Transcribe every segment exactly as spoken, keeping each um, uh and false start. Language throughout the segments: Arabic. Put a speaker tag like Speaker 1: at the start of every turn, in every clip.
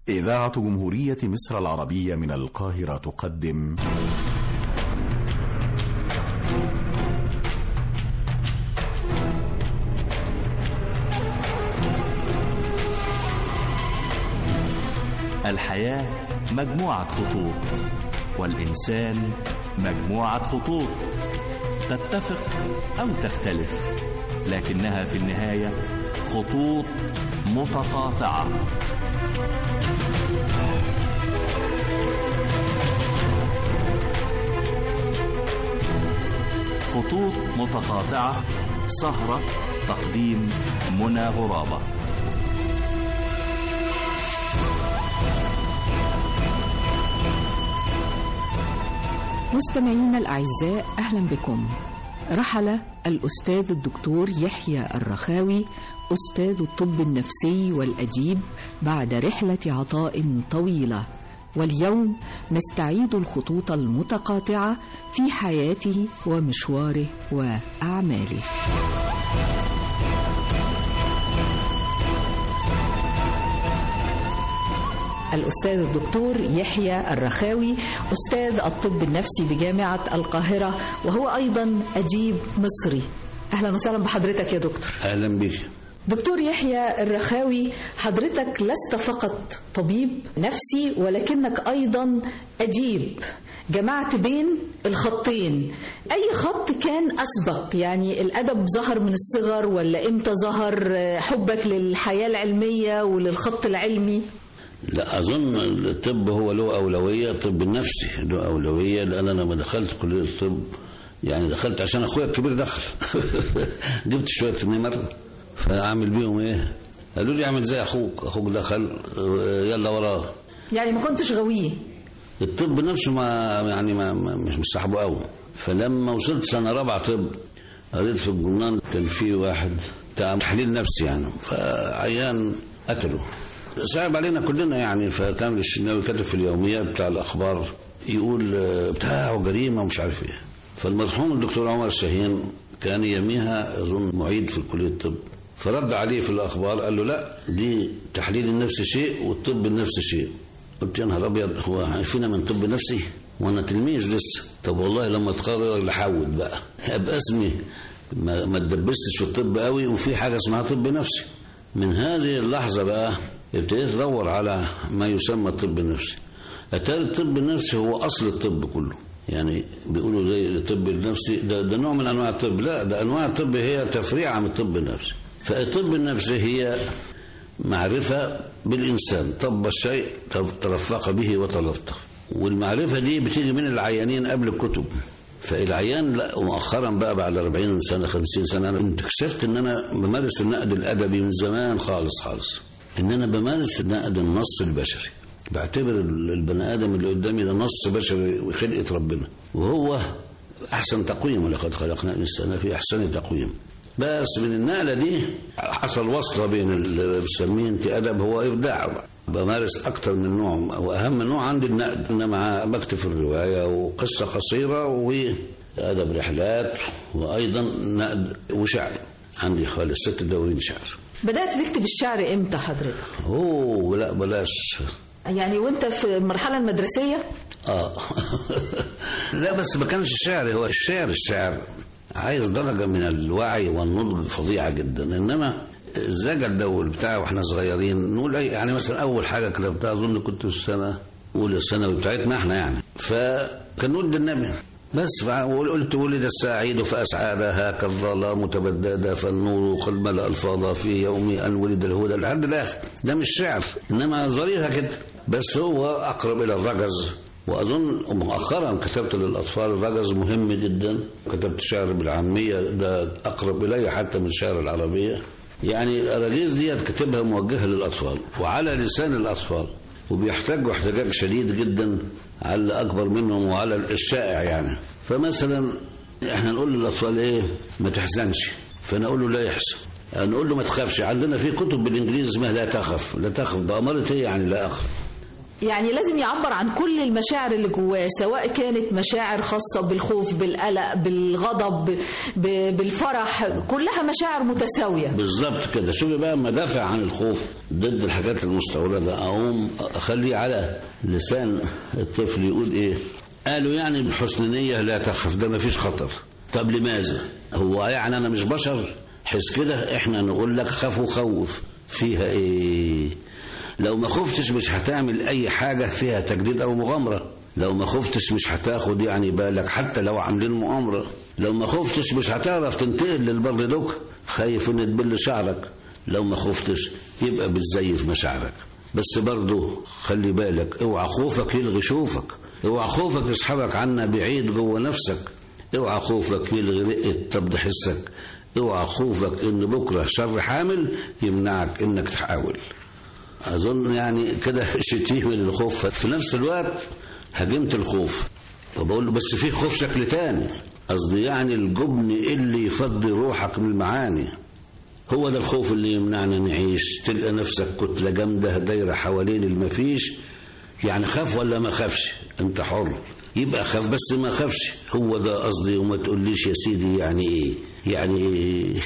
Speaker 1: إذاعة جمهورية مصر العربية من القاهرة تقدم
Speaker 2: الحياة مجموعة خطوط، والإنسان مجموعة خطوط تتفق أو تختلف، لكنها في النهاية خطوط متقاطعة. خطوط متقاطعة، سهرة تقديم منى غرابة.
Speaker 3: مستمعينا الأعزاء، أهلا بكم. رحل الأستاذ الدكتور يحيى الرخاوي أستاذ الطب النفسي والأديب بعد رحلة عطاء طويلة، واليوم نستعيد الخطوط المتقاطعة في حياته ومشواره وأعماله. الأستاذ الدكتور يحيى الرخاوي أستاذ الطب النفسي بجامعة القاهرة، وهو أيضا أديب مصري. أهلا وسهلا بحضرتك يا دكتور.
Speaker 4: أهلا بك
Speaker 3: دكتور يحيى الرخاوي. حضرتك لست فقط طبيب نفسي ولكنك أيضا أديب، جمعت بين الخطين. أي خط كان أسبق؟ يعني الأدب ظهر من الصغر ولا إمتى ظهر حبك للحياة العلمية وللخط العلمي؟
Speaker 4: لا، أظن الطب هو له أولوية، الطب النفسي له أولوية، لأن أنا لما دخلت كلية الطب يعني دخلت عشان أخويا الكبير دخل جبت شوية نمر فأعمل بيهم إيه؟ قالوا لي أعمل زي أخوك، أخوك دخل يلا وراه.
Speaker 3: يعني ما كنتش غويه؟
Speaker 4: الطب نفسه ما يعني ما مش مش صاحبه قوي. فلما وصلت سنة رابعة طب قريت في الجرنان كان في واحد بتاع تحليل نفسي يعني، فعيان قتله، صعب علينا كلنا يعني. فكان الشناوي كاتب في اليوميات بتاع الأخبار يقول بتاعه جريمة ومش عارف إيه. فالمرحوم الدكتور عمر الشاهين كان يوميها أظن معيد في كلية الطب، فرد عليه في الأخبار قال له لا، دي تحليل النفس شيء والطب النفسي شيء. قلت يا نهار أبيض، هو فينا من طب نفسي وأنا تلميذ لسه؟ طب والله لما تقرر لحاول بقى أبقى اسمي ما, ما تدبستش في الطب قوي، وفي حاجة اسمها طب نفسي. من هذه اللحظة بقى ابتديت أدور على ما يسمى الطب النفسي. أتاري الطب النفسي هو أصل الطب كله. يعني بيقولوا زي الطب النفسي ده, ده نوع من أنواع الطب، لا، ده أنواع الطب هي تفريعة من الطب النفسي. فالطب النفسي هي معرفة بالإنسان، طب الشيء ترفق به وتلطف، والمعرفة دي بتيجي من العيانين قبل الكتب. فالعيان لا، مؤخرا بقى بعد أربعين سنة خمسين سنة أنا اكتشفت إن أنا بمارس النقد الأدبي من زمان خالص خالص، إن أنا بمارس نقد النص البشري. بعتبر البني آدم اللي قدامي ده نص بشري وخلقة ربنا، وهو أحسن تقويم، ولقد خلقنا الإنسان في أحسن تقويم. بس من النقلة دي حصل وصلة بين اللي بسميه انت أدب هو إبداع. بمارس أكتر من نوع، وأهم نوع عندي النقد، إنما بكتب الرواية وقصة قصيرة وأدب رحلات، وأيضا نقد وشعر. عندي حوالي ست دورين شعر.
Speaker 3: بدأت تكتب الشعر إمتى حضرتك؟
Speaker 4: أوه لا بلاش،
Speaker 3: يعني وانت في المرحلة المدرسية؟
Speaker 4: آه لا، بس ما كانش الشعر هو الشعر. الشعر عايز درجة من الوعي والنضج فظيعة جدا، إنما الزجل الدول بتاعه واحنا صغيرين نقول يعني مثلا أول حاجة كتبتها أظن كنت في السنة أولى الثانوي بتاعتنا احنا يعني، فكان ولد النبي بس، وقلت ولد السعيد فأسعد هاك الظلام تبدد فالنور قد ملأ الفاض في يوم أن ولد الهدى لحد الآخر. ده مش شعر، إنما ظريفة كده، بس هو أقرب إلى الرجز. وأظن مؤخرا كتبت للأطفال الرجز مهم جدا، كتبت شعر بالعامية ده أقرب إلي حتى من الشعر العربية. يعني الأراجيز دي كتبها موجهة للأطفال وعلى لسان الأطفال، وبيحتاجوا احتجاج شديد جدا على اللي أكبر منهم وعلى الشائع يعني. فمثلا احنا نقول للأطفال ايه، ما تحزنش، فأنا أقول له لا يحزن، نقول له ما تخافش. عندنا في كتب بالإنجليزي اسمها لا تخف. لا تخف ده أمرت ايه يعني لا أخف.
Speaker 3: يعني لازم يعبر عن كل المشاعر اللي جواه، سواء كانت مشاعر خاصة بالخوف، بالقلق، بالغضب، بالفرح، كلها مشاعر متساوية.
Speaker 4: بالظبط كده. شوفي بقى مدافع عن الخوف ضد الحاجات المستوردة، أقوم أخليه على لسان الطفل يقول إيه؟ قالوا يعني بحسن نية لا تخف، ده مفيش خطر. طب لماذا؟ هو يعني أنا مش بشر؟ حس كده. إحنا نقول لك خاف وخوف، فيها إيه؟ لو ما خفتش مش هتعمل أي حاجة فيها تجديد أو مغامرة. لو ما خفتش مش هتاخد يعني بالك حتى لو عاملين مؤامرة. لو ما خفتش مش هتعرف تنتقل للبر دوك، خايف ان تبل شعرك. لو ما خفتش يبقى بتزيف مشاعرك. بس برضو خلي بالك، اوعى خوفك يلغي شوفك، اوعى خوفك يسحبك عنا بعيد جوه نفسك، اوعى خوفك يلغي رقة تبض حسك، اوعى خوفك ان بكرة شر حامل يمنعك انك تحاول. أظن يعني كده شتيمة للخوف، في نفس الوقت هجمت الخوف. فبقول له بس في خوف شكل تاني، قصدي يعني الجبن اللي يفضي روحك من المعاني. هو ده الخوف اللي يمنعنا نعيش. تلقى نفسك كتلة جامدة دايرة حوالين المفيش. يعني خاف ولا ما خافش انت حر، يبقى خاف بس ما خافش. هو ده قصدي. وما تقوليش يا سيدي يعني ايه يعني ايه.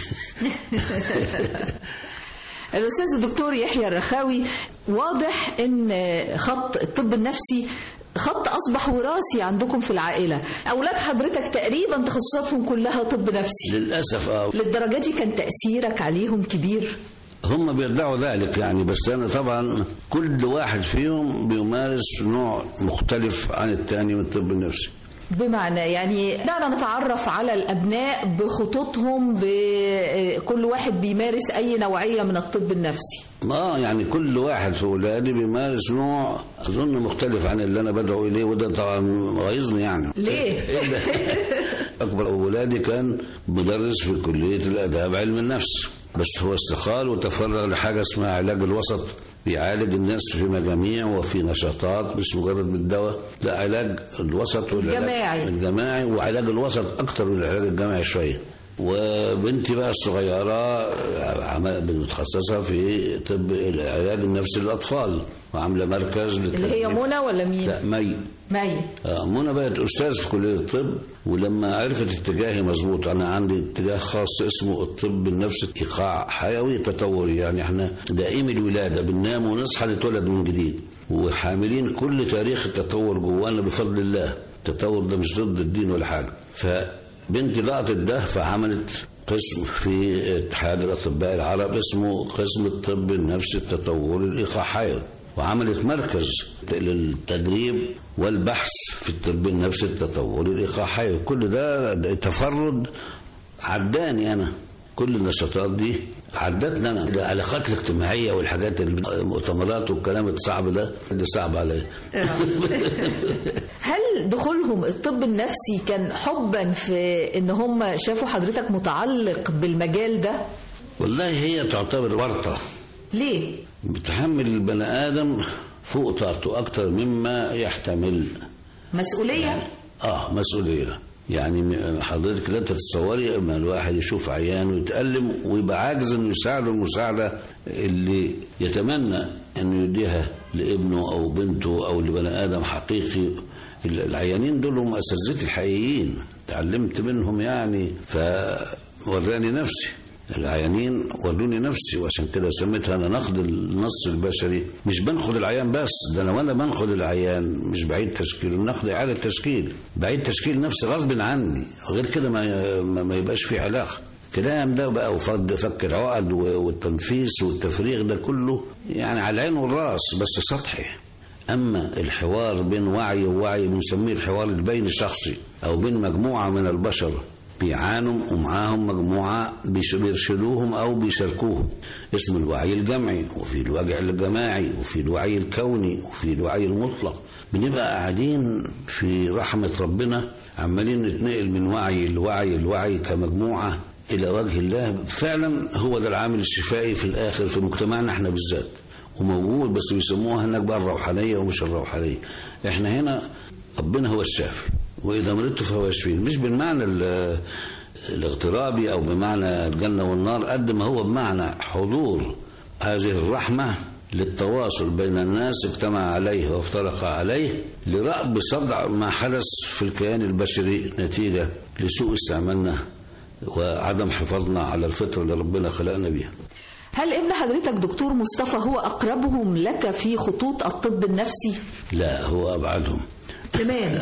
Speaker 3: الأستاذ الدكتور يحيى الرخاوي، واضح أن خط الطب النفسي خط أصبح وراثي عندكم في العائلة. أولاد حضرتك تقريبا تخصصاتهم كلها طب نفسي
Speaker 4: للأسف. آه.
Speaker 3: للدرجة دي كان تأثيرك عليهم كبير؟
Speaker 4: هم بيدعوا ذلك يعني، بس أنا طبعا كل واحد فيهم بيمارس نوع مختلف عن الثاني من الطب النفسي.
Speaker 3: بمعنى يعني دعنا نتعرف على الأبناء بخطوطهم، بكل واحد بيمارس أي نوعية من الطب النفسي.
Speaker 4: اه يعني كل واحد في أولادي بيمارس نوع أظن مختلف عن اللي أنا بدعو إليه، وده طبعا غيظني يعني.
Speaker 3: ليه؟
Speaker 4: أكبر أولادي كان مدرس في كلية الآداب علم النفس، بس هو استقال وتفرغ لحاجة اسمها علاج الوسط، بيعالج الناس في مجاميع وفي نشاطات مش مجرد بالدواء، لا علاج الوسط
Speaker 3: والجماعي
Speaker 4: الجماعي وعلاج الوسط أكتر من العلاج الجماعي شوية. وبنتي بقى الصغيرة متخصصة في طب العلاج النفسي للأطفال، وعاملة مركز
Speaker 3: اللي هي منى ولا مين؟
Speaker 4: لا مي
Speaker 3: مي
Speaker 4: آه منى بقت أستاذ في كلية الطب، ولما عرفت اتجاهي مظبوط. أنا عندي اتجاه خاص اسمه الطب النفسي إيقاع حيوي تطوري، يعني احنا دائم الولادة، بننام ونصحى نتولد من جديد، وحاملين كل تاريخ التطور جوانا بفضل الله. التطور ده مش ضد الدين ولا حاجة. فبنتي لقطت ده فعملت قسم في اتحاد الأطباء العرب اسمه قسم الطب النفسي التطوري الإيقاع حيوي، وعملت مركز للتدريب والبحث في الطب النفسي التطوري الإيقاع حيوي. كل ده تفرد عداني أنا، كل النشاطات دي عدتنا أنا. العلاقات الاجتماعية والحاجات المؤتمرات والكلام الصعب ده اللي صعب عليه.
Speaker 3: هل دخولهم الطب النفسي كان حبا في ان هم شافوا حضرتك متعلق بالمجال ده؟
Speaker 4: والله هي تعتبر ورطة.
Speaker 3: ليه؟ بتحمل
Speaker 4: البني آدم فوق طاقته أكتر مما يحتمل.
Speaker 3: مسؤولية؟
Speaker 4: يعني آه مسؤولية. يعني حضرتك لا تتصوري اما الواحد يشوف عيان ويتألم ويبقى عاجز انه يساعده المساعدة اللي يتمنى انه يديها لابنه او بنته او لبني ادم حقيقي. العيانين دول هم اساتذتي الحقيقيين، تعلمت منهم يعني، فوراني نفسي. العيانين وروني نفسي، وعشان كده سميتها انا نقد النص البشري. مش بنخد العيان بس، ده انا وانا بنخد العيان مش بعيد تشكيل، النقد اعاده تشكيل، بعيد تشكيل نفسي غصب عني، غير كده ما ما يبقاش في علاقه. الكلام ده بقى وفض فك العقد والتنفيس والتفريغ ده كله يعني على العين والراس بس سطحي. اما الحوار بين وعي ووعي بنسميه الحوار البين شخصي، او بين مجموعه من البشر بيعانوا ومعاهم مجموعة بيرشدوهم أو بيشاركوهم، اسم الوعي الجمعي، وفي الوعي الجماعي، وفي الوعي الكوني، وفي الوعي المطلق. بنبقى قاعدين في رحمة ربنا عمالين نتنقل من وعي لوعي الوعي كمجموعة إلى وجه الله. فعلا هو ده العامل الشفائي في الآخر في مجتمعنا احنا بالذات، وموجود بس بيسموها هناك بقى الروحانية ومش الروحانية. احنا هنا ربنا هو الشافي، وإذا مرضت فهو يشفين، مش بالمعنى الاغترابي أو بمعنى الجنة والنار، قد ما هو بمعنى حضور هذه الرحمة للتواصل بين الناس اجتمع عليه وافترق عليه لرأب صدع ما حدث في الكيان البشري نتيجة لسوء استعمالنا وعدم حفاظنا على الفطرة اللي ربنا خلقنا بيها.
Speaker 3: هل ابن حضرتك دكتور مصطفى هو أقربهم لك في خطوط الطب النفسي؟
Speaker 4: لا، هو أبعدهم
Speaker 3: كمان.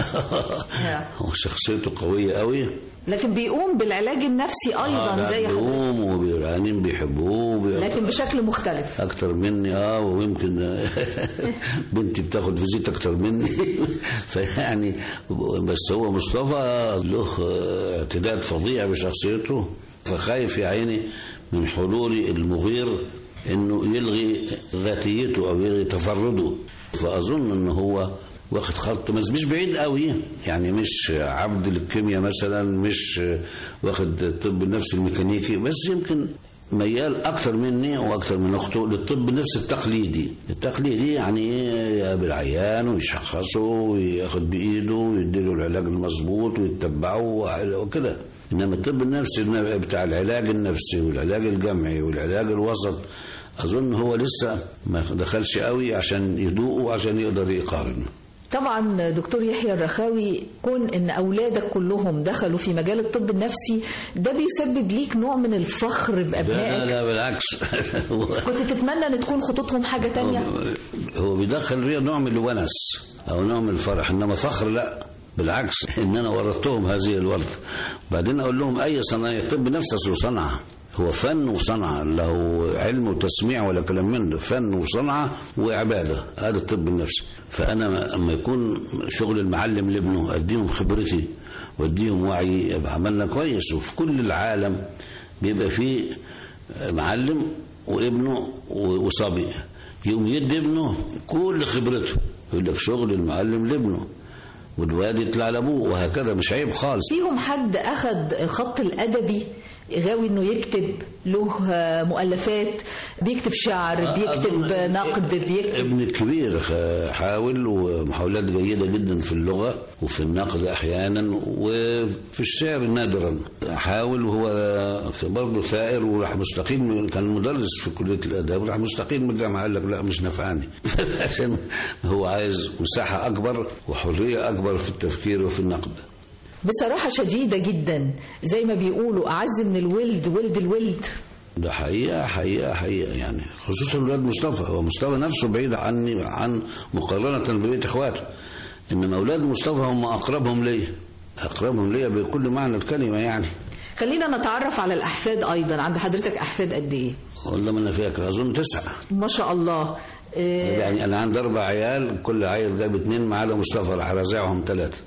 Speaker 4: هو شخصيته قوية قوي،
Speaker 3: لكن بيقوم بالعلاج النفسي أيضا
Speaker 4: آه
Speaker 3: زي حضرتك.
Speaker 4: بيقوم وبيرانين بيحبوه وبي...
Speaker 3: لكن بشكل مختلف
Speaker 4: أكتر مني. اه ويمكن بنتي بتاخد فيزيت أكتر مني فيعني بس هو مصطفى له اعتداد فظيع بشخصيته، فخايف يا عيني من حلولي المغير انه يلغي ذاتيته او يلغي تفرده. فاظن انه هو واخد خط مش بعيد قوي، يعني مش عبد للكيمياء مثلا، مش واخد الطب النفسي الميكانيكي، بس يمكن ميال اكتر مني واكتر من اخته للطب النفسي التقليدي. التقليدي يعني يقابل العيان ويشخصه وياخد بايده ويديله العلاج المظبوط ويتبعه وكده. انما الطب النفسي بتاع العلاج النفسي والعلاج الجمعي والعلاج الوسط اظن هو لسه ما دخلش قوي عشان يدوقه عشان يقدر يقارن.
Speaker 3: طبعا دكتور يحيى الرخاوي، كون ان اولادك كلهم دخلوا في مجال الطب النفسي ده بيسبب ليك نوع من الفخر بابنائك؟
Speaker 4: لا لا بالعكس.
Speaker 3: كنت تتمنى ان تكون خطوطهم حاجه تانية؟
Speaker 4: هو بيدخل فيها نوع من الونس او نوع من الفرح، انما فخر لا، بالعكس ان انا ورثتهم هذه الورثه. بعدين اقول لهم اي صناعه، الطب نفسه صنعه، هو فن وصنعه، له علم وتسميع ولا كلام من ده، فن وصنعه وعباده، هذا الطب النفسي. فانا لما يكون شغل المعلم لابنه اديهم خبرتي واديهم وعي يبقى عملنا كويس. وفي كل العالم بيبقى فيه معلم وابنه وصبي، يقوم يدي ابنه كل خبرته، يقول لك شغل المعلم لابنه والواد يطلع لابوه، وهكذا. مش عيب خالص.
Speaker 3: فيهم حد اخذ الخط الادبي غاوي انه يكتب له مؤلفات، بيكتب شعر، بيكتب نقد، بيكتب؟
Speaker 4: ابن الكبير حاول ومحاولات جيدة جدا في اللغة وفي النقد احيانا وفي الشعر نادرا حاول. وهو برضه ثائر وراح مستقيل، كان مدرس في كلية الاداب وراح مستقيل من الجامعة، قال لك لا مش نفعني عشان هو عايز مساحة اكبر وحرية اكبر في التفكير وفي النقد.
Speaker 3: بصراحة شديدة جدا، زي ما بيقولوا أعز من الولد ولد الولد.
Speaker 4: ده حقيقة حقيقة حقيقة يعني، خصوصا الولاد مصطفى. هو مصطفى نفسه بعيد عني عن مقارنة ببقية إخواته، إنما أولاد مصطفى هم أقربهم لي، أقربهم لي بكل معنى الكلمة يعني.
Speaker 3: خلينا نتعرف على الأحفاد أيضا. عند حضرتك أحفاد قد إيه؟
Speaker 4: والله ما أنا فاكر، أظن تسعة.
Speaker 3: ما شاء الله.
Speaker 4: إيه يعني أنا عندي أربع عيال، كل عيل جاب اتنين ما عدا مصطفى، راح رازعهم ثلاثة.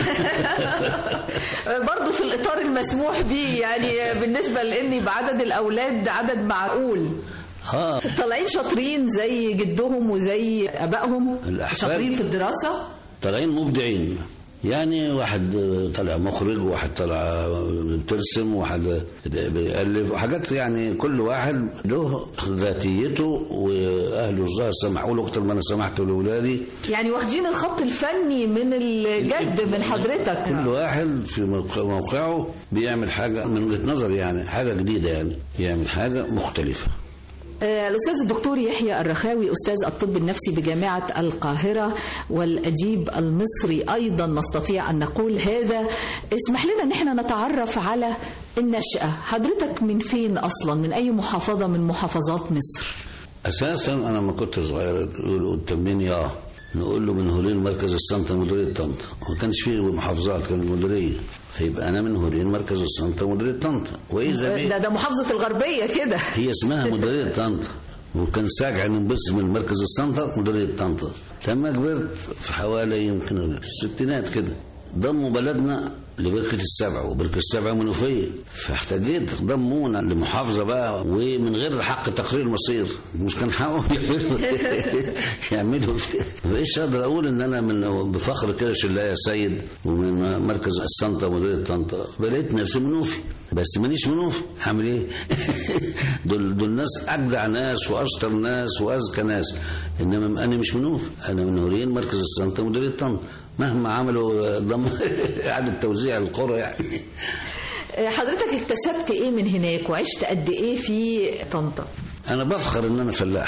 Speaker 3: برضه في الإطار المسموح به يعني، بالنسبة لأني بعدد الأولاد عدد معقول.
Speaker 4: اه
Speaker 3: طالعين شاطرين زي جدهم وزي أبائهم، شاطرين في الدراسة،
Speaker 4: طالعين مبدعين يعني. واحد طلع مخرج، واحد طلع ترسم، واحد بيألف، وحاجات يعني. كل واحد له ذاتيته، وأهله الظاهر سمحوا له أكتر ما أنا سمحت لأولادي.
Speaker 3: يعني واخدين الخط الفني من الجد من حضرتك.
Speaker 4: كل واحد في موقعه بيعمل حاجة من وجهة نظر يعني، حاجة جديدة يعني، يعمل حاجة مختلفة.
Speaker 3: الأستاذ الدكتور يحيى الرخاوي، أستاذ الطب النفسي بجامعة القاهرة والأديب المصري أيضا نستطيع أن نقول هذا. اسمح لنا أن احنا نتعرف على النشأة. حضرتك من فين أصلا؟ من أي محافظة من محافظات مصر؟
Speaker 4: أساسا أنا ما كنت صغير يقولوا قدامين يا نقول له من هولين مركز السنطة مديرية طنطا، ما كانش فيه محافظات، كان المديرية، فيبقى أنا من هولين مركز السنطة مديرية طنطا. وإذا
Speaker 3: ده ده محافظة الغربية كده.
Speaker 4: هي اسمها مديرية طنطا، وكان ساجع ننبص من مركز السنطة مديرية طنطا. لما كبرت في حوالي يمكن الستينات كده ضموا بلدنا لبركة السبع، وبركة السبع منوفية، فاحتاجيت ضمونا لمحافظة بقى، ومن غير حق تقرير مصير، مش كان حقهم يعملوا يعملوا ايش اقدر اقول ان انا من بفخر كده شلاية سيد ومن مركز السنطة مديرية طنطا، بلقيت نفسي منوفي، بس مانيش منوفي، هعمل ايه؟ دول دول ناس اجدع ناس واشطر ناس واذكى ناس، انما انا مش منوفي، انا من هولين مركز السنطة مديرية طنطا، مهما عملوا ضم إعادة توزيع القرى يعني.
Speaker 3: حضرتك اكتسبت ايه من هناك وعشت قد ايه في طنطا؟
Speaker 4: انا بفخر ان انا فلاح،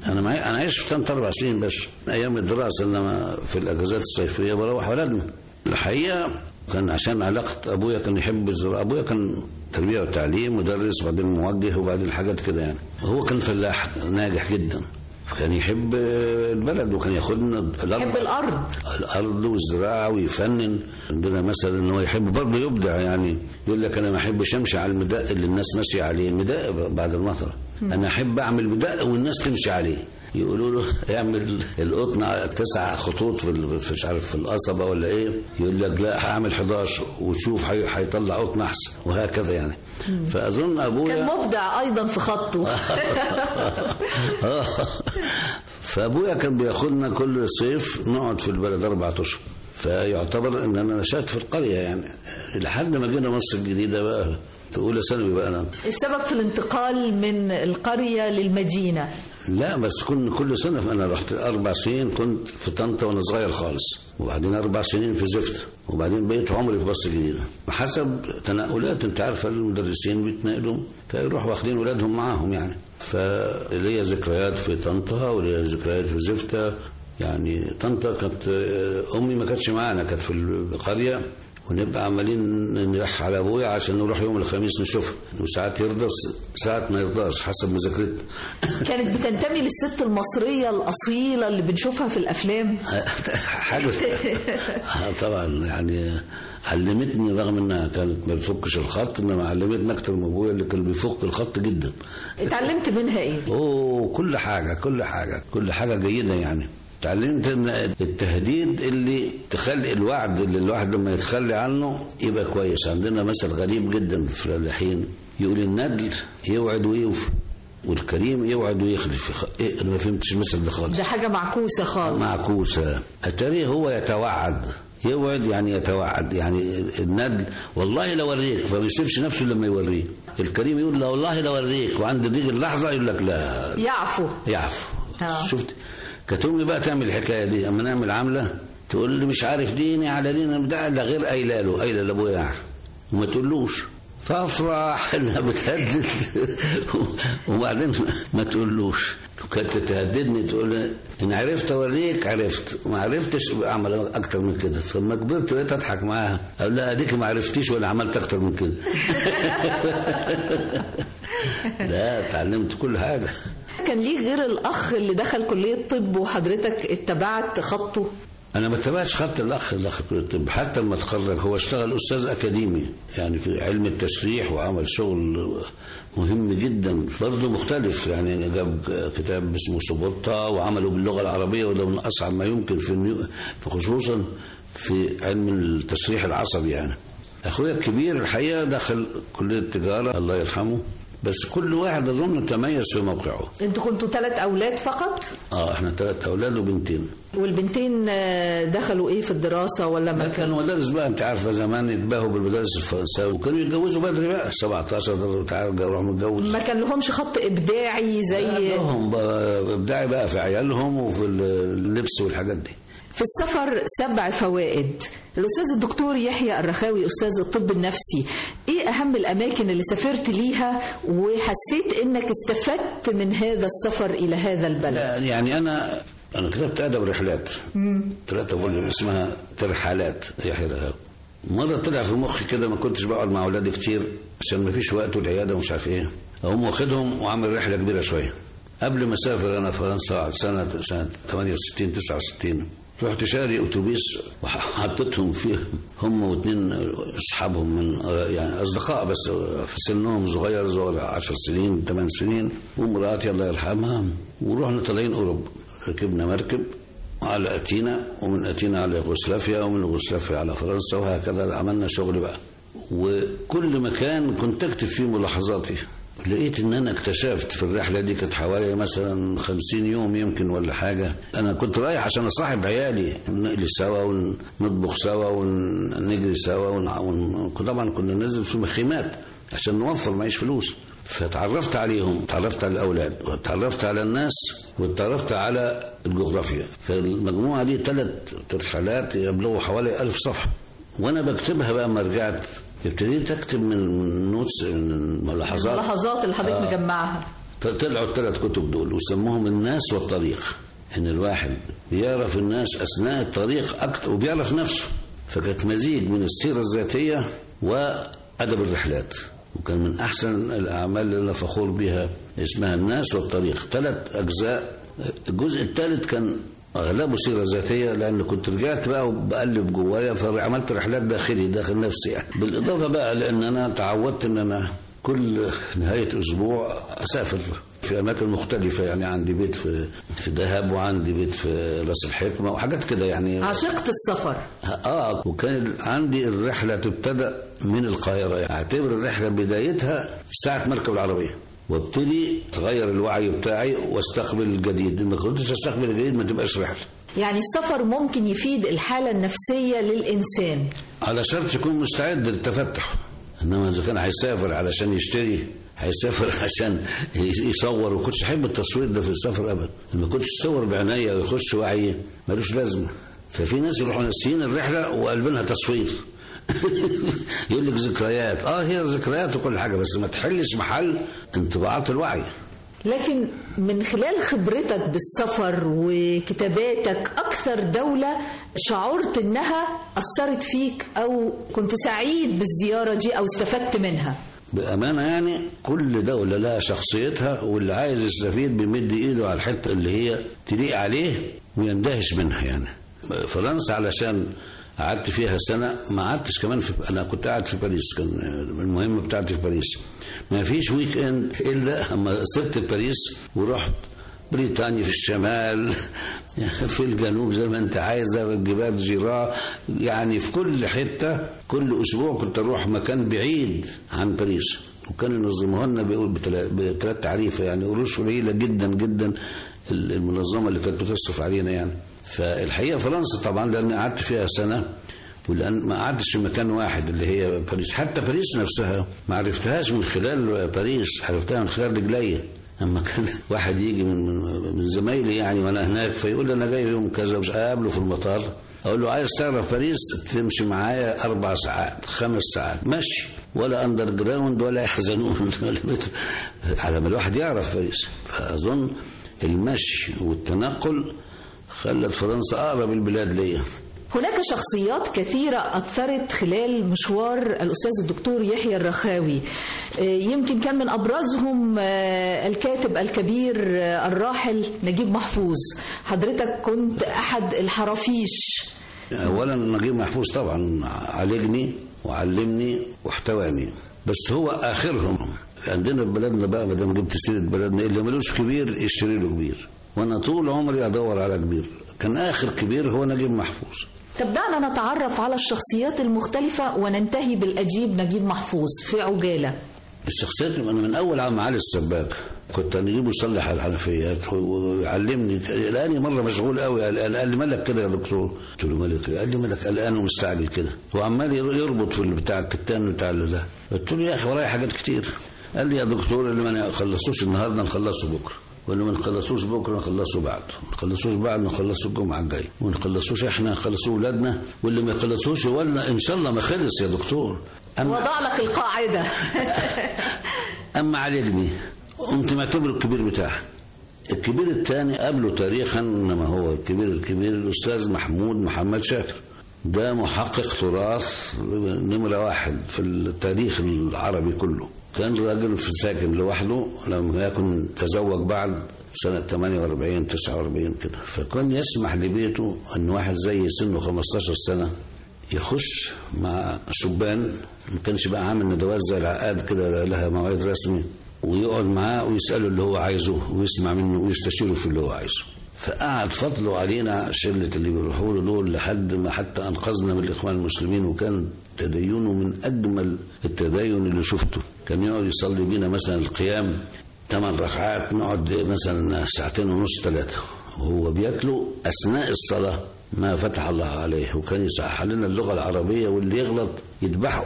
Speaker 4: انا معي انا عايش في طنطا اربع سنين بس ايام الدراسه، انما في الاجازات الصيفيه بروح ولدنا. الحقيقه كان عشان علاقه ابويا كان يحب الزراعه، ابويا كان تربيه وتعليم، مدرس وبعدين موجه وبعدين حاجات كده يعني. هو كان فلاح ناجح جدا، كان يحب البلد وكان ياخدنا الارض،
Speaker 3: يحب الارض
Speaker 4: الارض والزراعه ويفنن. عندنا مثلا ان هو يحب برضه يبدع، يعني يقول لك انا ما احبش امشي على المداء اللي الناس ماشيه عليه، المداء بعد المطر، انا احب اعمل مداء والناس تمشي عليه. يقولوا له اعمل القطن تسع خطوط في مش عارف في القصبه ولا ايه، يقول لك لا هعمل حداشر وشوف هيطلع قطن احسن، وهكذا يعني. فاظن ابويا
Speaker 3: كان مبدع ايضا في خطه.
Speaker 4: فابويا كان بياخدنا كل صيف نقعد في البلد اربع اشهر، فيعتبر ان انا نشأت في القريه يعني لحد ما جينا مصر الجديده بقى في اولى ثانوي بقى. انا
Speaker 3: السبب في الانتقال من القريه للمدينه؟
Speaker 4: لا بس كنا كل سنه، انا رحت اربع سنين كنت في طنطا وانا صغير خالص، وبعدين اربع سنين في زفت، وبعدين بقيت عمري في مصر الجديده. حسب تنقلات، انت عارفه المدرسين بيتنقلوا فيروحوا واخدين اولادهم معاهم يعني. فليا ذكريات في طنطا وليا ذكريات في زفته يعني. طنطا كانت امي ما كانتش معانا، كانت في القريه، ونبقى عمالين نلح على ابويا عشان نروح يوم الخميس نشوفها، وساعات يرضى ساعات ما يرضاش حسب مذاكرتنا.
Speaker 3: كانت بتنتمي للست المصريه الاصيله اللي بنشوفها في الافلام؟
Speaker 4: حاجه طبعا يعني. علمتني رغم انها كانت ما بتفكش الخط، انما علمتني اكتر من ابويا اللي كان بيفك الخط جدا.
Speaker 3: اتعلمت منها ايه؟
Speaker 4: اوه كل حاجه كل حاجه كل حاجه جيده يعني. تعلمت ان التهديد اللي تخلي الوعد اللي الواحد لما يتخلي عنه يبقى كويس. عندنا مثل غريب جدا في الفلاحين يقول الندل يوعد ويوفي والكريم يوعد ويخلف. ايه انا ما فهمتش المثل ده خالص،
Speaker 3: ده حاجه معكوسه خالص.
Speaker 4: معكوسه. اتاري هو يتوعد، يوعد يعني يتوعد، يعني الندل والله لو اوريك فما يسيبش نفسه لما يوريه. الكريم يقول لا والله لو اوريك، وعند دي اللحظه يقول لك لا،
Speaker 3: يعفو
Speaker 4: يعفو.
Speaker 3: آه.
Speaker 4: شفت كانت امي بقى تعمل الحكايه دي، اما نعمل عامله تقول لي مش عارف ديني على دين ده لا غير قايله له، قايله لابويا يعني وما تقولوش، فافرح انها بتهدد وبعدين ما تقولوش. كانت تهددني تقول ان عرفت اوريك عرفت، وما عرفتش اعمل اكتر من كده. فلما كبرت بقيت اضحك معاها اقول لها اديك ما عرفتيش ولا عملت اكتر من كده. لا اتعلمت كل حاجه.
Speaker 3: كان ليه غير الاخ اللي دخل كليه طب وحضرتك اتبعت خطه؟
Speaker 4: انا ما اتبعتش خط الاخ اللي دخل كليه الطب، حتى لما اتخرج هو اشتغل استاذ اكاديمي يعني في علم التشريح، وعمل شغل مهم جدا برضه مختلف يعني. جاب كتاب اسمه سبوطة وعمله باللغه العربيه، وده من اصعب ما يمكن في خصوصا في علم التشريح العصبي يعني. اخويا الكبير الحقيقه دخل كليه التجاره الله يرحمه، بس كل واحد اظن تميز في موقعه.
Speaker 3: انتوا كنتوا ثلاث اولاد فقط؟
Speaker 4: اه احنا ثلاث اولاد وبنتين.
Speaker 3: والبنتين دخلوا ايه في الدراسه ولا ما
Speaker 4: كانوا مدارس بقى؟ انت عارفه زمان يتباهوا بالمدارس الفرنساوي، وكانوا يتجوزوا بدري بقى سبعتاشر تعالوا روحوا متجوز.
Speaker 3: ما كان لهمش خط ابداعي زي
Speaker 4: لهم ابداعي بقى في عيالهم وفي اللبس والحاجات دي.
Speaker 3: في السفر سبع فوائد. الأستاذ الدكتور يحيى الرخاوي أستاذ الطب النفسي، إيه أهم الأماكن اللي سافرت ليها وحسيت إنك استفدت من هذا السفر إلى هذا البلد؟
Speaker 4: يعني أنا أنا كتبت أدب رحلات ثلاثة فوليوم اسمها ترحالات يحيى الرخاوي. مرة طلع في مخي كده، ما كنتش بقعد مع أولادي كتير عشان ما فيش وقت والعيادة ومش عارف إيه، أقوم واخدهم وعامل رحلة كبيرة شوية. قبل ما أسافر أنا فرنسا سنة سنة ثمانية وستين تسعة وستين رحت شاري اتوبيس وحطيتهم فيه هم واثنين اصحابهم من يعني اصدقاء بس في سنهم صغير صغير عشر سنين ثمان سنين، ومراتي الله يرحمها، ورحنا طالعين اوروبا. ركبنا مركب على اتينا، ومن اتينا على يوغوسلافيا، ومن يوغوسلافيا على فرنسا، وهكذا عملنا شغل بقى. وكل مكان كنت اكتب فيه ملاحظاتي. لقيت ان انا اكتشفت في الرحله دي كانت حوالي مثلا خمسين يوم يمكن ولا حاجه. انا كنت رايح عشان اصاحب عيالي، نقلي سوا ونطبخ سوا ونجري سوا ون... طبعا كنا ننزل في مخيمات عشان نوفر معيش فلوس. فتعرفت عليهم، تعرفت على الاولاد، وتعرفت على الناس، وتعرفت على الجغرافيا. فالمجموعه دي ثلاث ترحلات يبلغوا حوالي ألف صفحه، وانا بكتبها بقى ما رجعت ابتديت اكتب من نوتس، من الملاحظات
Speaker 3: الملاحظات اللي حضرتك آه. مجمعها.
Speaker 4: طلعوا الثلاث كتب دول وسموهم الناس والطريق، ان الواحد بيعرف الناس اثناء الطريق اكتر وبيعرف نفسه. فكانت مزيج من السيرة الذاتية وأدب الرحلات، وكان من أحسن الأعمال اللي أنا فخور بها اسمها الناس والطريق، ثلاث أجزاء. الجزء الثالث كان أغلبه سيرة ذاتية، لأن كنت رجعت بقى وبقلب جوايا فعملت رحلات داخلي داخل نفسي يعني. بالإضافة بقى لأن أنا تعودت أن أنا كل نهاية أسبوع أسافر في أماكن مختلفة، يعني عندي بيت في في دهب وعندي بيت في راس الحكمة وحاجات كده يعني.
Speaker 3: عشقت السفر.
Speaker 4: آه وكان عندي الرحلة تبتدأ من القاهرة، يعني أعتبر الرحلة بدايتها ساعة مركب العربية، وابتدي تغير الوعي بتاعي واستقبل الجديد. ما كنتش استقبل الجديد ما تبقاش رحلة.
Speaker 3: يعني السفر ممكن يفيد الحالة النفسية للإنسان
Speaker 4: على شرط يكون مستعد للتفتح. إنما إذا كان هيسافر علشان يشتري، هيسافر عشان يصور، وكنتش أحب التصوير ده في السفر أبدا. ما كنتش أصور بعناية ويخش وعي ملوش لازمة. ففي ناس يروحوا ناسيين الرحلة وقلبينها تصوير. يقول لك ذكريات، اه هي ذكريات وكل حاجة، بس ما تحلش محل انطباعات الوعي.
Speaker 3: لكن من خلال خبرتك بالسفر وكتاباتك، أكثر دولة شعرت أنها أثرت فيك أو كنت سعيد بالزيارة دي أو استفدت منها؟
Speaker 4: بأمانة يعني كل دولة لها شخصيتها، واللي عايز يستفيد بيمد إيده على الحتة اللي هي تليق عليه ويندهش منها. يعني فرنسا علشان قعدت فيها سنة، ما قعدتش كمان في، أنا كنت قاعد في باريس، كان المهمة بتاعتي في باريس. ما فيش ويك اند إلا أما سبت باريس ورحت بريطانيا في الشمال، في الجنوب زي ما أنت عايزة، جبال جيراه، يعني في كل حتة. كل أسبوع كنت أروح مكان بعيد عن باريس، وكانوا ينظموها لنا بثلاث تعريفة، يعني قروش قليلة جدا جدا المنظمة اللي كانت بتصرف علينا يعني. فالحقيقة فرنسا طبعا لأن قعدت فيها سنة، ولأن ما قعدتش في مكان واحد اللي هي باريس. حتى باريس نفسها ما عرفتهاش من خلال باريس، عرفتها من خلال رجلية. أما كان واحد يجي من من زمايلي يعني وأنا هناك، فيقول لي أنا جاي يوم كذا، مش أقابله في المطار، أقول له عايز تعرف باريس؟ تمشي معايا أربع ساعات خمس ساعات مشي، ولا أندر جراوند ولا يحزنون على ما الواحد يعرف باريس. فأظن المشي والتنقل خلت فرنسا أقرب البلاد ليا.
Speaker 3: هناك شخصيات كثيرة أثرت خلال مشوار الأستاذ الدكتور يحيى الرخاوي، يمكن كان من أبرزهم الكاتب الكبير الراحل نجيب محفوظ. حضرتك كنت أحد الحرافيش.
Speaker 4: أولا نجيب محفوظ طبعا عالجني وعلمني واحتواني، بس هو آخرهم. عندنا في بلدنا بقى، ما دام جبت سيرة بلدنا، اللي ملوش كبير يشتري له كبير، وأنا طول عمري أدور على كبير. كان آخر كبير هو نجيب محفوظ.
Speaker 3: طب دعنا نتعرف على الشخصيات المختلفة وننتهي بالأديب نجيب محفوظ في عجالة.
Speaker 4: الشخصيات أنا من أول عام علي السباك كنت نجيبه يصلح الحنفيات ويعلمني. الآن مرة مشغول قوي، قال لي مالك كده يا دكتور؟ قلت له مالك؟ قال لي مالك قلقان ومستعجل كده وعمال يربط في بتاع الكتان بتاع ده. قلت له يا أخي ورايا حاجات كتير. قال لي يا دكتور اللي ما نخلصوش النهارده نخلصه بكره، واللي ما نخلصوش بكره نخلصه بعد، ما نخلصوش بعد نخلصه الجمعه الجايه، وما نخلصوش احنا نخلصه اولادنا، واللي ما يخلصوش ولنا ان شاء الله ما خلص يا دكتور.
Speaker 3: وضع لك القاعده.
Speaker 4: اما عالجني قمت معتبره الكبير بتاعه. الكبير الثاني قبله تاريخا، انما هو الكبير الكبير الاستاذ محمود محمد شاكر. ده محقق تراث نمره واحد في التاريخ العربي كله. كان راجل في ساكن لوحده، لم يكن تزوج بعد سنة ثمانية وأربعين تسعة وأربعين كده. فكان يسمح لبيته أن واحد زي سنه خمستاشر سنة يخش مع شبان، ما كانش بقى عامل ندوات زي العقاد كده لها موعد رسمي، ويقعد معاه ويسأله اللي هو عايزه ويسمع منه ويستشيره في اللي هو عايزه. فقعد فضله علينا شلة اللي بيروحوا له دول لحد ما حتى أنقذنا من الإخوان المسلمين. وكان تدينه من أجمل التدين اللي شفته. كان يقعد يصلي بينا مثلا القيام ثمان ركعات، نقعد مثلا ساعتين ونص ثلاثة وهو بياكله أثناء الصلاة ما فتح الله عليه. وكان يصحح لنا اللغة العربية، واللي يغلط يذبحه.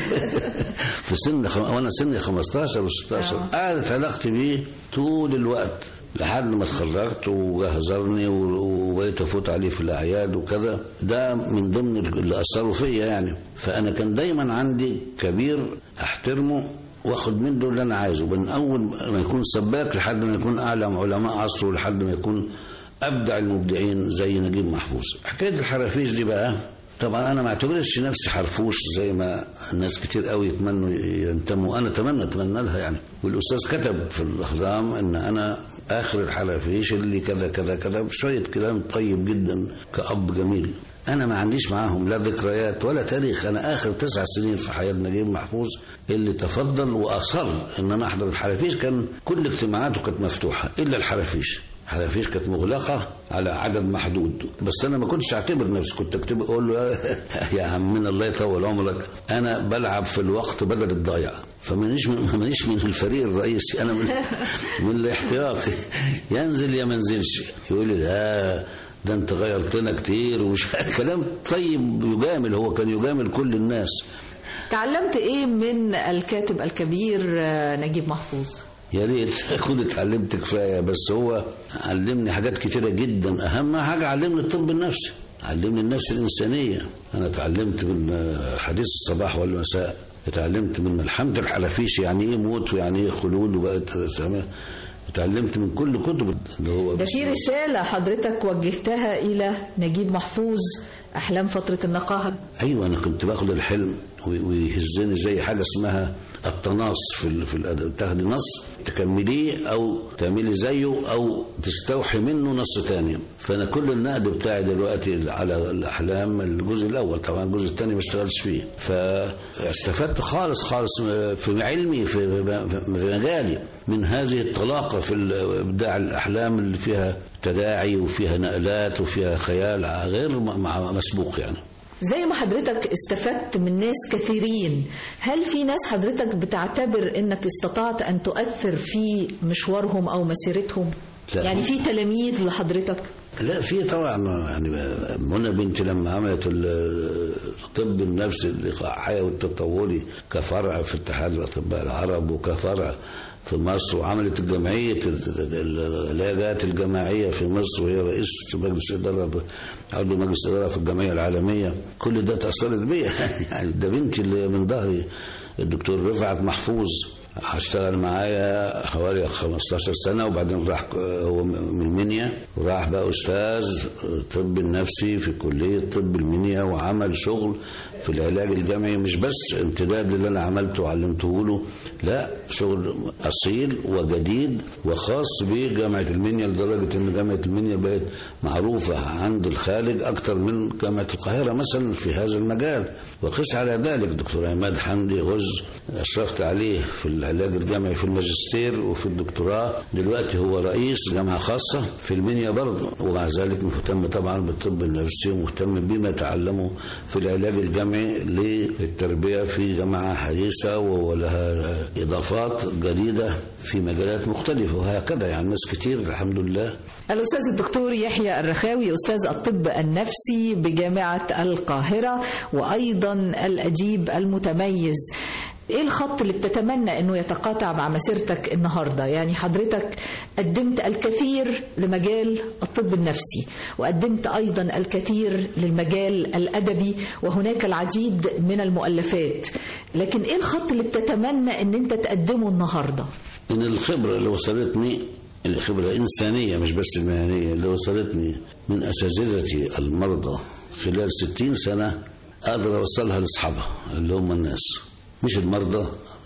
Speaker 4: في سن خم... وانا سني خمستاشر وستاشر قعدت علاقتي بيه طول الوقت لحد ما اتخرجت وهزرني وبقيت افوت عليه في الاعياد وكذا. ده من ضمن اللي اثروا فيا يعني. فانا كان دايما عندي كبير احترمه واخد منه اللي انا عايزه، من اول ما يكون سباك لحد ما يكون اعلم علماء عصره، لحد ما يكون ابدع المبدعين زي نجيب محفوظ. حكايه الحرافيش دي بقى، طبعا انا ما اعتبرش نفسي حرفوش زي ما الناس كتير قوي يتمنوا ينتموا، انا اتمنى اتمنى لها يعني. والاستاذ كتب في الاخضام ان انا اخر الحرافيش اللي كذا كذا كذا، بشويه كلام طيب جدا كأب جميل. انا ما عنديش معاهم لا ذكريات ولا تاريخ. انا اخر تسع سنين في حياه نجيب محفوظ اللي تفضل واصر ان انا احضر الحرافيش، كان كل اجتماعاته كانت مفتوحه الا الحرافيش. الحرافيش كانت مغلقه على عدد محدود، بس انا ما كنتش اعتبر نفسي، كنت اكتب اقول له يا عمنا الله يطول عمرك، انا بلعب في الوقت بدل الضياع، فمانيش مانيش من الفريق الرئيسي، انا من, من الاحتياطي، ينزل يا ما نزلش. يقول لي لا ده انت غيرتنا كتير ومش كلام طيب يجامل، هو كان يجامل كل الناس.
Speaker 3: تعلمت ايه من الكاتب الكبير نجيب محفوظ؟
Speaker 4: يا ريت اكون اتعلمت كفايه، بس هو علمني حاجات كتيره جدا. اهم حاجه علمني الطب النفسي، علمني النفس الانسانيه. انا اتعلمت من حديث الصباح والمساء، اتعلمت من ملحمه الحرافيش يعني ايه موت ويعني ايه خلود، وبقت اتعلمت من كل كتب اللي هو.
Speaker 3: ده في رساله حضرتك وجهتها الى نجيب محفوظ، احلام فتره النقاهه.
Speaker 4: ايوه، انا كنت باخد الحلم ويهزني زي حاجه اسمها التناص في في الادب، تاخدي نص تكمليه او تعملي زيه او تستوحي منه نص تاني. فانا كل النقد بتاعي دلوقتي على الاحلام الجزء الاول، طبعا الجزء الثاني ما اشتغلتش فيه، فاستفدت خالص خالص في علمي في مجالي من هذه الطلاقه في ابداع الاحلام اللي فيها تداعي وفيها نقلات وفيها خيال غير مسبوق يعني.
Speaker 3: زي ما حضرتك استفدت من ناس كثيرين، هل في ناس حضرتك بتعتبر انك استطعت ان تؤثر في مشوارهم او مسيرتهم؟ لا. يعني في تلاميذ لحضرتك؟
Speaker 4: لا في طبعا، يعني منى بنتي لما عملت الطب النفسي الإيقاعي والتطوري كفرع في اتحاد الأطباء العرب وكفرع في مصر، وعملت الجمعية العلاجات الجماعية في مصر وهي رئيسة مجلس إدارة عضو مجلس إدارة في الجمعية العالمية، كل ده تأثرت بيا يعني. ده بنتي اللي من ظهري الدكتور رفعت محفوظ، هشتغل معايا حوالي خمستاشر سنة، وبعدين راح هو من المنيا وراح بقى أستاذ طب النفسي في كلية طب المنيا، وعمل شغل في العلاج الجمعي، مش بس امتداد اللي أنا عملته وعلمته له، لا شغل أصيل وجديد وخاص بجامعة المنيا، لدرجة أن جامعة المنيا بقت معروفة عند الخارج أكتر من جامعة القاهرة مثلا في هذا المجال. وقس على ذلك دكتور عماد حمدي غز أشرفت عليه في العلاج الجمعي في الماجستير وفي الدكتوراه، دلوقتي هو رئيس جامعة خاصة في المنيا برضه، ومع ذلك مهتم طبعا بالطب النفسي ومهتم بما تعلمه في العلاج الجمعي للتربية في جامعة حديثة ولها إضافات جديدة في مجالات مختلفة، وهكذا يعني ناس كتير الحمد لله.
Speaker 3: الأستاذ الدكتور يحيى الرخاوي أستاذ الطب النفسي بجامعة القاهرة وأيضا الأديب المتميز، ايه الخط اللي بتتمنى انه يتقاطع مع مسيرتك النهارده؟ يعني حضرتك قدمت الكثير لمجال الطب النفسي وقدمت ايضا الكثير للمجال الادبي وهناك العديد من المؤلفات، لكن ايه الخط اللي بتتمنى ان انت تقدمه النهارده؟
Speaker 4: ان الخبره اللي وصلتني، الخبره الانسانيه مش بس المهنيه، اللي وصلتني من اساتذتي المرضى خلال ستين سنه اقدر اوصلها لاصحابها اللي هم الناس، مش المرضى،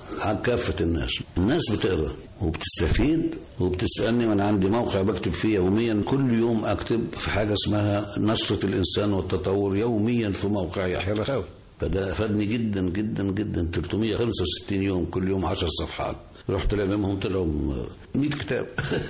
Speaker 4: كافة الناس. الناس بتقرأ وبتستفيد وبتسألني، وأنا عندي موقع بكتب فيه يوميا، كل يوم أكتب في حاجة اسمها نشرة الإنسان والتطور يوميا في موقع يحيى الرخاوي، فده أفادني جدا جدا جدا. ثلاثمائة وخمسة وستين يوم، كل يوم عشر صفحات، رحت لاممهم طلعوا مئة كتاب.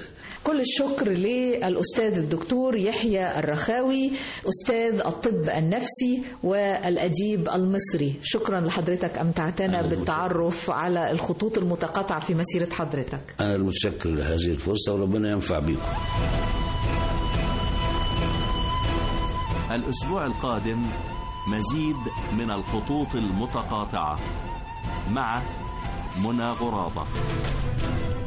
Speaker 3: كل الشكر للأستاذ الدكتور يحيى الرخاوي أستاذ الطب النفسي والأديب المصري. شكرا لحضرتك، أمتعتنا بالتعرف على الخطوط المتقاطعة في مسيرة حضرتك.
Speaker 4: أنا المتشكر لهذه الفرصة وربنا ينفع بكم.
Speaker 2: الأسبوع القادم مزيد من الخطوط المتقاطعة مع منى غرابة.